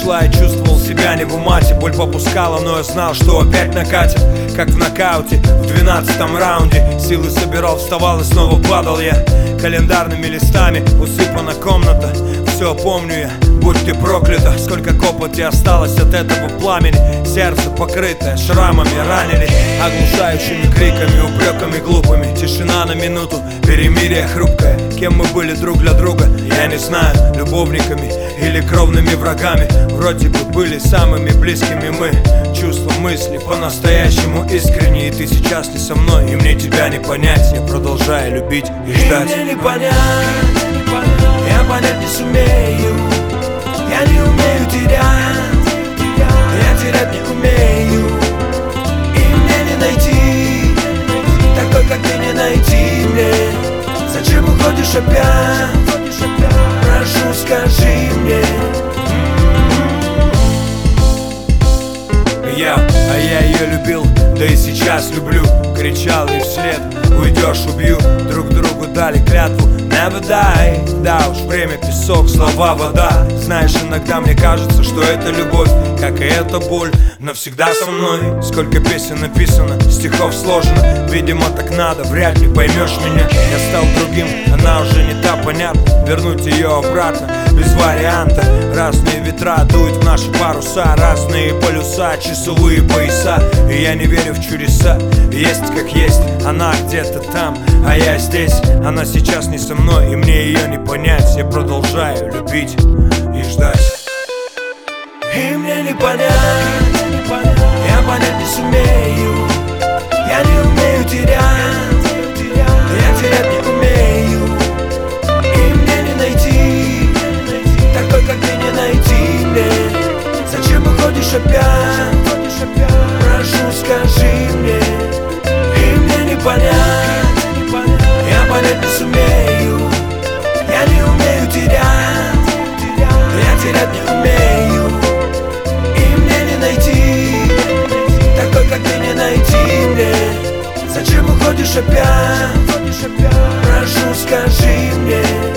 шла, я чувствовал себя не в умате. Боль попускала, но я знал, что опять накатит. Как в нокауте, в 12-м раунде. Силы собирал, вставал и снова падал я. Календарными листами усыпана комната. Все помню я, будь ты проклята. Сколько копоти осталось от этого пламени. Сердце покрытое шрамами ранили. Оглушающими криками, упреками глупыми. Тишина на минуту, перемирие хрупкое. Кем мы были друг для друга, я не знаю. Любовниками или кровными врагами. Вроде бы были самыми близкими мы. Чувства, мысли по-настоящему искренние. И ты сейчас не со мной, и мне тебя не понять. Я продолжаю любить и ждать. И мне не понять, я понять не сумею. Я не умею терять, я терять не умею. И мне не найти такой, как ты, не найти мне. Зачем уходишь опять? Прошу, скажи мне. Я ее любил, да и сейчас люблю. Кричал ей вслед: уйдешь, убью. Друг другу дали клятву never die. Да уж, время песок, слова вода. Знаешь, иногда мне кажется, что это любовь, как и эта боль, навсегда со мной. Сколько песен написано, стихов сложено. Видимо, так надо, вряд ли поймешь меня. Я стал другим, она уже не та, понятно. Вернуть ее обратно без варианта. Разные ветра дуют в наши паруса, разные полюса, часовые пояса. И я не верю в чудеса. Есть как есть, она где-то там, а я здесь. Она сейчас не со мной, и мне ее не понять. Я продолжаю любить и ждать. И мне не понять, я понять не сумею. Я не умею терять, я терять не умею. И мне не найти такой, как ты, не найти мне. Зачем уходишь опять? Прошу, скажи мне. И мне не понять, я понять не сумею. Я не умею терять, я терять не умею. И мне не найти такой, как ты, не найти мне. Зачем уходишь опять? Прошу, скажи мне.